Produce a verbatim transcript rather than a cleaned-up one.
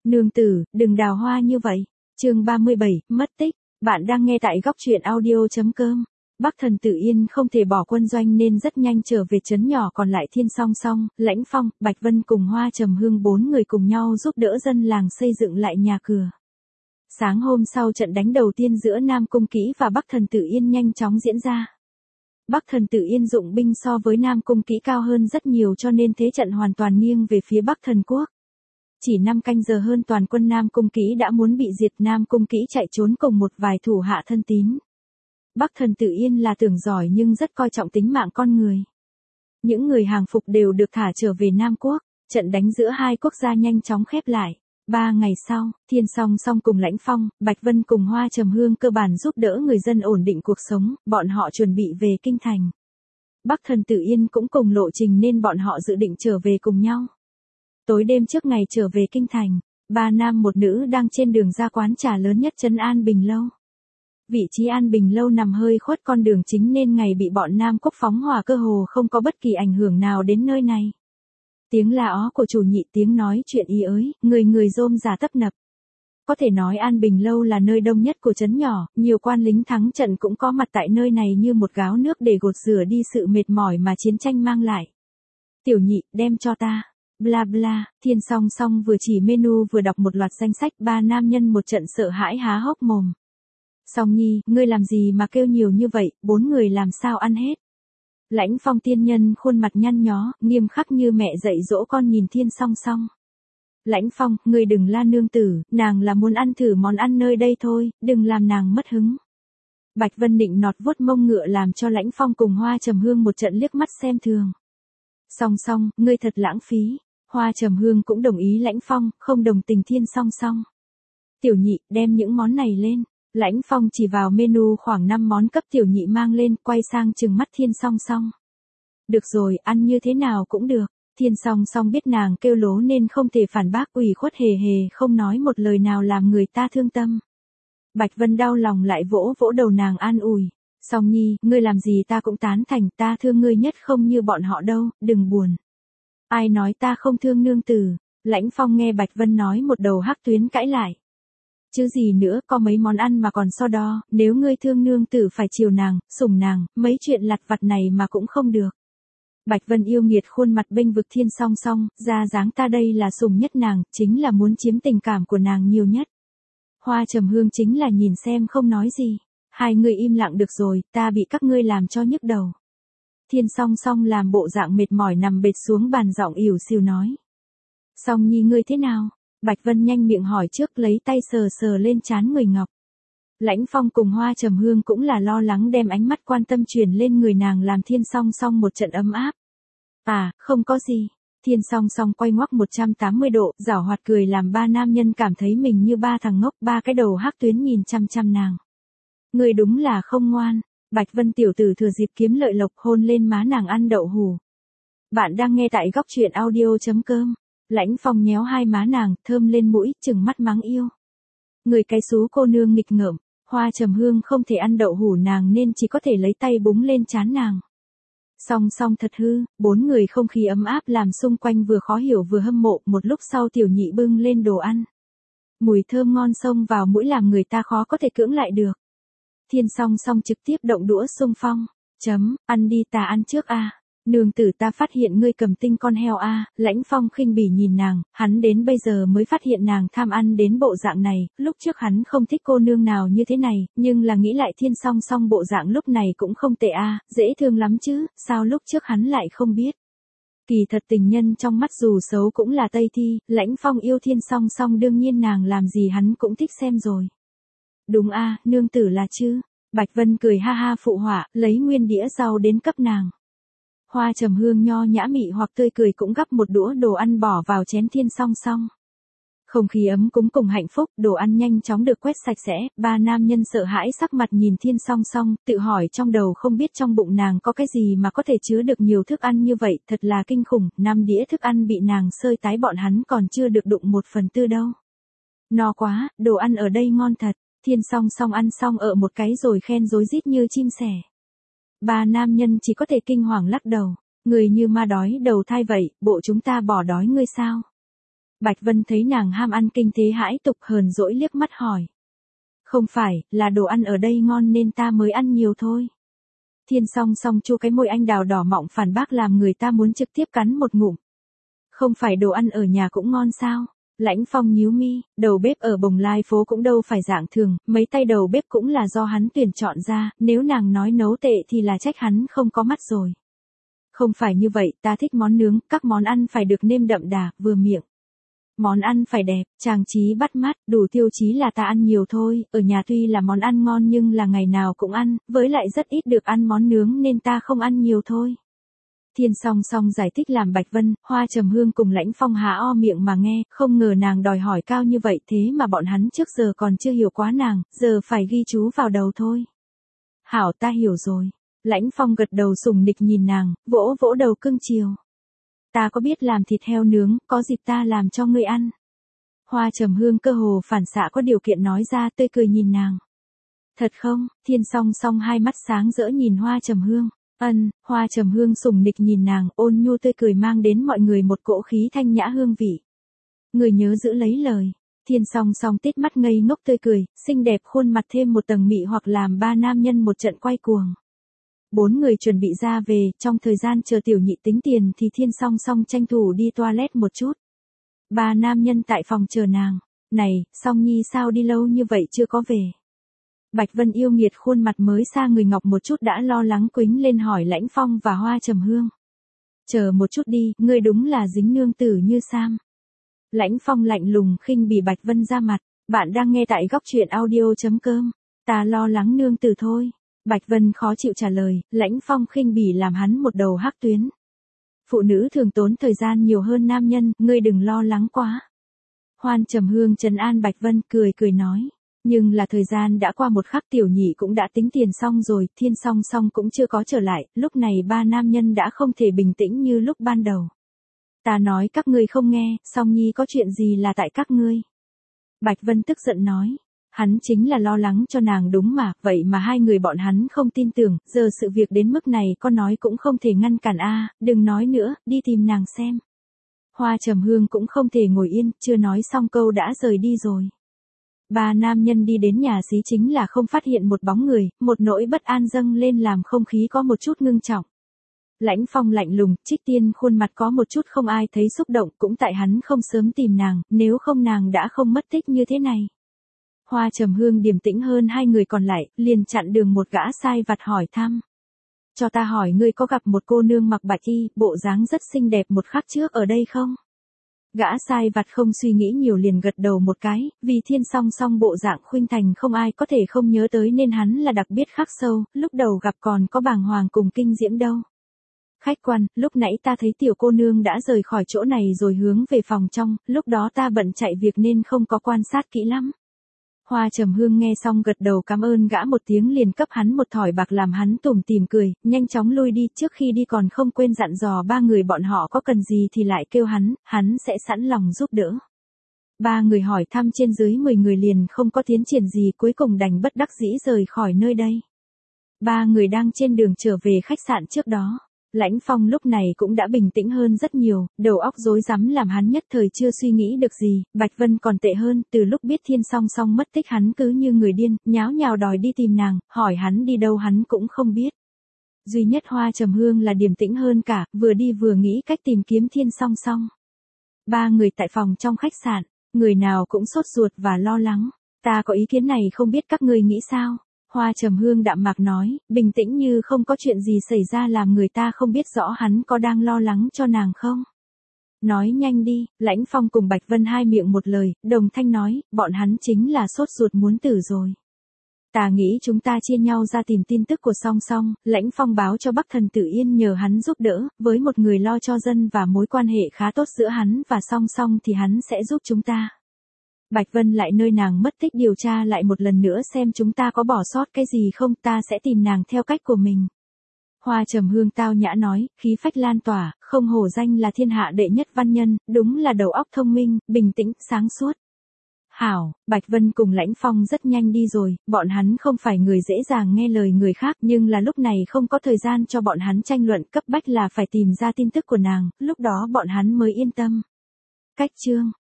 Nương tử, đừng đào hoa như vậy. Chương ba mươi bảy, mất tích. Bạn đang nghe tại góc truyện audio chấm com. Bắc Thần Tử Yên không thể bỏ quân doanh nên rất nhanh trở về trấn nhỏ, còn lại Thiên Song Song, Lãnh Phong, Bạch Vân cùng Hoa Trầm Hương bốn người cùng nhau giúp đỡ dân làng xây dựng lại nhà cửa. Sáng hôm sau, trận đánh đầu tiên giữa Nam Cung Kỹ và Bắc Thần Tử Yên nhanh chóng diễn ra. Bắc Thần Tử Yên dụng binh so với Nam Cung Kỹ cao hơn rất nhiều, cho nên thế trận hoàn toàn nghiêng về phía Bắc Thần Quốc. Chỉ năm canh giờ hơn, toàn quân Nam Cung Kỹ đã muốn bị diệt. Nam Cung Kỹ chạy trốn cùng một vài thủ hạ thân tín. Bắc Thần Tử Yên là tưởng giỏi nhưng rất coi trọng tính mạng con người. Những người hàng phục đều được thả trở về Nam Quốc. Trận đánh giữa hai quốc gia nhanh chóng khép lại. Ba ngày sau, Thiên Song Song cùng Lãnh Phong, Bạch Vân cùng Hoa Trầm Hương cơ bản giúp đỡ người dân ổn định cuộc sống, bọn họ chuẩn bị về kinh thành. Bắc Thần Tử Yên cũng cùng lộ trình nên bọn họ dự định trở về cùng nhau. Tối đêm trước ngày trở về kinh thành, ba nam một nữ đang trên đường ra quán trà lớn nhất trấn An Bình Lâu. Vị trí An Bình Lâu nằm hơi khuất con đường chính nên ngày bị bọn Nam Quốc phóng hỏa cơ hồ không có bất kỳ ảnh hưởng nào đến nơi này. Tiếng la ó của chủ nhị, tiếng nói chuyện ý ới, người người rôm rả tấp nập. Có thể nói An Bình Lâu là nơi đông nhất của trấn nhỏ, nhiều quan lính thắng trận cũng có mặt tại nơi này như một gáo nước để gột rửa đi sự mệt mỏi mà chiến tranh mang lại. Tiểu nhị, đem cho ta. Bla bla, Thiên Song Song vừa chỉ menu vừa đọc một loạt danh sách, ba nam nhân một trận sợ hãi há hốc mồm. Song Nhi, ngươi làm gì mà kêu nhiều như vậy, bốn người làm sao ăn hết? Lãnh Phong tiên nhân khuôn mặt nhăn nhó, nghiêm khắc như mẹ dạy dỗ con nhìn Thiên Song Song. Lãnh Phong, ngươi đừng la nương tử, nàng là muốn ăn thử món ăn nơi đây thôi, đừng làm nàng mất hứng. Bạch Vân định nọt vuốt mông ngựa làm cho Lãnh Phong cùng Hoa Trầm Hương một trận liếc mắt xem thường. Song Song, ngươi thật lãng phí. Hoa Trầm Hương cũng đồng ý Lãnh Phong, không đồng tình Thiên Song Song. Tiểu nhị, đem những món này lên. Lãnh Phong chỉ vào menu khoảng năm món cấp tiểu nhị mang lên, quay sang trừng mắt Thiên Song Song. Được rồi, ăn như thế nào cũng được. Thiên Song Song biết nàng kêu lố nên không thể phản bác, ủy khuất hề hề không nói một lời nào làm người ta thương tâm. Bạch Vân đau lòng lại vỗ vỗ đầu nàng an ủi. Song Nhi, ngươi làm gì ta cũng tán thành, ta thương ngươi nhất không như bọn họ đâu, đừng buồn. Ai nói ta không thương nương tử? Lãnh Phong nghe Bạch Vân nói một đầu hắc tuyến cãi lại. Chứ gì nữa, có mấy món ăn mà còn so đo, nếu ngươi thương nương tử phải chiều nàng, sủng nàng, mấy chuyện lặt vặt này mà cũng không được. Bạch Vân yêu nghiệt khuôn mặt bênh vực Thiên Song Song, ra dáng ta đây là sủng nhất nàng, chính là muốn chiếm tình cảm của nàng nhiều nhất. Hoa Trầm Hương chính là nhìn xem không nói gì. Hai người im lặng được rồi, ta bị các ngươi làm cho nhức đầu. Thiên Song Song làm bộ dạng mệt mỏi nằm bệt xuống bàn, giọng ỉu xìu nói. Song Nhi ngươi thế nào? Bạch Vân nhanh miệng hỏi trước, lấy tay sờ sờ lên trán người ngọc. Lãnh Phong cùng Hoa Trầm Hương cũng là lo lắng, đem ánh mắt quan tâm truyền lên người nàng làm Thiên Song Song một trận ấm áp. À, không có gì. Thiên Song Song quay ngoắc một trăm tám mươi độ, giảo hoạt cười làm ba nam nhân cảm thấy mình như ba thằng ngốc, ba cái đầu hắc tuyến nhìn chăm chăm nàng. Người đúng là không ngoan. Bạch Vân tiểu tử thừa dịp kiếm lợi lộc hôn lên má nàng ăn đậu hủ. Bạn đang nghe tại góc truyện audio chấm com. Lãnh Phong nhéo hai má nàng, thơm lên mũi, trừng mắt mắng yêu. Người cái xú cô nương nghịch ngợm. Hoa Trầm Hương không thể ăn đậu hủ nàng nên chỉ có thể lấy tay búng lên trán nàng. Song Song thật hư, bốn người không khí ấm áp làm xung quanh vừa khó hiểu vừa hâm mộ. Một lúc sau tiểu nhị bưng lên đồ ăn. Mùi thơm ngon xông vào mũi làm người ta khó có thể cưỡng lại được. Thiên Song Song trực tiếp động đũa xung phong. Chấm, ăn đi, ta ăn trước a. Nương tử, ta phát hiện ngươi cầm tinh con heo a. Lãnh Phong khinh bỉ nhìn nàng, hắn đến bây giờ mới phát hiện nàng tham ăn đến bộ dạng này, lúc trước hắn không thích cô nương nào như thế này, nhưng là nghĩ lại Thiên Song Song bộ dạng lúc này cũng không tệ a, dễ thương lắm chứ, sao lúc trước hắn lại không biết. Kỳ thật tình nhân trong mắt dù xấu cũng là Tây Thi, Lãnh Phong yêu Thiên Song Song đương nhiên nàng làm gì hắn cũng thích xem rồi. Đúng a, nương tử là chứ. Bạch Vân cười ha ha phụ họa, lấy nguyên đĩa rau đến cấp nàng. Hoa Trầm Hương nho nhã mị hoặc tươi cười cũng gắp một đũa đồ ăn bỏ vào chén Thiên Song Song. Không khí ấm cúng cùng hạnh phúc, đồ ăn nhanh chóng được quét sạch sẽ, ba nam nhân sợ hãi sắc mặt nhìn Thiên Song Song, tự hỏi trong đầu không biết trong bụng nàng có cái gì mà có thể chứa được nhiều thức ăn như vậy, thật là kinh khủng, năm đĩa thức ăn bị nàng sơi tái, bọn hắn còn chưa được đụng một phần tư đâu. No quá, đồ ăn ở đây ngon thật. Thiên Song Song ăn xong ở một cái rồi khen rối rít như chim sẻ. Ba nam nhân chỉ có thể kinh hoàng lắc đầu. Người như ma đói đầu thai vậy, bộ chúng ta bỏ đói ngươi sao? Bạch Vân thấy nàng ham ăn kinh thế hãi tục hờn dỗi liếc mắt hỏi. Không phải, là đồ ăn ở đây ngon nên ta mới ăn nhiều thôi. Thiên Song Song chu cái môi anh đào đỏ mọng phản bác làm người ta muốn trực tiếp cắn một ngụm. Không phải đồ ăn ở nhà cũng ngon sao? Lãnh Phong nhíu mi, đầu bếp ở Bồng Lai phố cũng đâu phải dạng thường, mấy tay đầu bếp cũng là do hắn tuyển chọn ra, nếu nàng nói nấu tệ thì là trách hắn không có mắt rồi. Không phải như vậy, ta thích món nướng, các món ăn phải được nêm đậm đà, vừa miệng. Món ăn phải đẹp, trang trí bắt mắt, đủ tiêu chí là ta ăn nhiều thôi, ở nhà tuy là món ăn ngon nhưng là ngày nào cũng ăn, với lại rất ít được ăn món nướng nên ta không ăn nhiều thôi. Thiên Song Song giải thích làm Bạch Vân, Hoa Trầm Hương cùng Lãnh Phong há o miệng mà nghe, không ngờ nàng đòi hỏi cao như vậy thế mà bọn hắn trước giờ còn chưa hiểu quá nàng, giờ phải ghi chú vào đầu thôi. Hảo ta hiểu rồi. Lãnh Phong gật đầu sùng nịch nhìn nàng, vỗ vỗ đầu cưng chiều. Ta có biết làm thịt heo nướng, có dịp ta làm cho ngươi ăn. Hoa Trầm Hương cơ hồ phản xạ có điều kiện nói ra tươi cười nhìn nàng. Thật không? Thiên Song Song hai mắt sáng rỡ nhìn Hoa Trầm Hương. Ân, Hoa Trầm Hương sùng nịch nhìn nàng, ôn nhu tươi cười mang đến mọi người một cỗ khí thanh nhã hương vị. Người nhớ giữ lấy lời. Thiên Song Song tít mắt ngây ngốc tươi cười, xinh đẹp khuôn mặt thêm một tầng mị hoặc làm ba nam nhân một trận quay cuồng. Bốn người chuẩn bị ra về, trong thời gian chờ tiểu nhị tính tiền thì Thiên Song Song tranh thủ đi toilet một chút. Ba nam nhân tại phòng chờ nàng. Này, Song Nhi sao đi lâu như vậy chưa có về? Bạch Vân yêu nghiệt khuôn mặt mới xa người ngọc một chút đã lo lắng quính lên hỏi Lãnh Phong và Hoa Trầm Hương. Chờ một chút đi, ngươi đúng là dính nương tử như Sam. Lãnh Phong lạnh lùng khinh bỉ Bạch Vân ra mặt, bạn đang nghe tại góc truyện audio chấm com, ta lo lắng nương tử thôi. Bạch Vân khó chịu trả lời, Lãnh Phong khinh bỉ làm hắn một đầu hắc tuyến. Phụ nữ thường tốn thời gian nhiều hơn nam nhân, ngươi đừng lo lắng quá. Hoan Trầm Hương trấn an Bạch Vân cười cười nói. Nhưng là thời gian đã qua một khắc tiểu nhị cũng đã tính tiền xong rồi, Thiên Song Song cũng chưa có trở lại, lúc này ba nam nhân đã không thể bình tĩnh như lúc ban đầu. Ta nói các ngươi không nghe, Song Nhi có chuyện gì là tại các ngươi. Bạch Vân tức giận nói, hắn chính là lo lắng cho nàng đúng mà, vậy mà hai người bọn hắn không tin tưởng, giờ sự việc đến mức này con nói cũng không thể ngăn cản a, đừng nói nữa, đi tìm nàng xem. Hoa Trầm Hương cũng không thể ngồi yên, chưa nói xong câu đã rời đi rồi. Ba nam nhân đi đến nhà xí chính là không phát hiện một bóng người, một nỗi bất an dâng lên làm không khí có một chút ngưng trọng. Lãnh Phong lạnh lùng, Trích Tiên khuôn mặt có một chút không ai thấy xúc động, cũng tại hắn không sớm tìm nàng, nếu không nàng đã không mất tích như thế này. Hoa Trầm Hương điềm tĩnh hơn hai người còn lại, liền chặn đường một gã sai vặt hỏi thăm. Cho ta hỏi ngươi có gặp một cô nương mặc bạch y, bộ dáng rất xinh đẹp một khắc trước ở đây không? Gã sai vặt không suy nghĩ nhiều liền gật đầu một cái, vì Thiên Song Song bộ dạng khuynh thành không ai có thể không nhớ tới nên hắn là đặc biệt khắc sâu, lúc đầu gặp còn có bàng hoàng cùng kinh diễm đâu. Khách quan, lúc nãy ta thấy tiểu cô nương đã rời khỏi chỗ này rồi hướng về phòng trong, lúc đó ta bận chạy việc nên không có quan sát kỹ lắm. Hoa Trầm Hương nghe xong gật đầu cảm ơn gã một tiếng liền cấp hắn một thỏi bạc làm hắn tủm tỉm cười, nhanh chóng lui đi, trước khi đi còn không quên dặn dò ba người bọn họ có cần gì thì lại kêu hắn, hắn sẽ sẵn lòng giúp đỡ. Ba người hỏi thăm trên dưới mười người liền không có tiến triển gì, cuối cùng đành bất đắc dĩ rời khỏi nơi đây. Ba người đang trên đường trở về khách sạn trước đó. Lãnh Phong lúc này cũng đã bình tĩnh hơn rất nhiều, đầu óc rối rắm làm hắn nhất thời chưa suy nghĩ được gì, Bạch Vân còn tệ hơn, từ lúc biết Thiên Song Song mất tích hắn cứ như người điên, nháo nhào đòi đi tìm nàng, hỏi hắn đi đâu hắn cũng không biết. Duy nhất Hoa Trầm Hương là điềm tĩnh hơn cả, vừa đi vừa nghĩ cách tìm kiếm Thiên Song Song. Ba người tại phòng trong khách sạn, người nào cũng sốt ruột và lo lắng, ta có ý kiến này không biết các ngươi nghĩ sao? Hoa Trầm Hương đạm mạc nói, bình tĩnh như không có chuyện gì xảy ra làm người ta không biết rõ hắn có đang lo lắng cho nàng không. Nói nhanh đi, Lãnh Phong cùng Bạch Vân hai miệng một lời, đồng thanh nói, bọn hắn chính là sốt ruột muốn tử rồi. Ta nghĩ chúng ta chia nhau ra tìm tin tức của Song Song, Lãnh Phong báo cho Bắc Thần Tử Yên nhờ hắn giúp đỡ, với một người lo cho dân và mối quan hệ khá tốt giữa hắn và Song Song thì hắn sẽ giúp chúng ta. Bạch Vân lại nơi nàng mất tích điều tra lại một lần nữa xem chúng ta có bỏ sót cái gì không, ta sẽ tìm nàng theo cách của mình. Hoa Trầm Hương tao nhã nói, khí phách lan tỏa, không hổ danh là thiên hạ đệ nhất văn nhân, đúng là đầu óc thông minh, bình tĩnh, sáng suốt. Hảo, Bạch Vân cùng Lãnh Phong rất nhanh đi rồi, bọn hắn không phải người dễ dàng nghe lời người khác nhưng là lúc này không có thời gian cho bọn hắn tranh luận, cấp bách là phải tìm ra tin tức của nàng, lúc đó bọn hắn mới yên tâm. Cách chương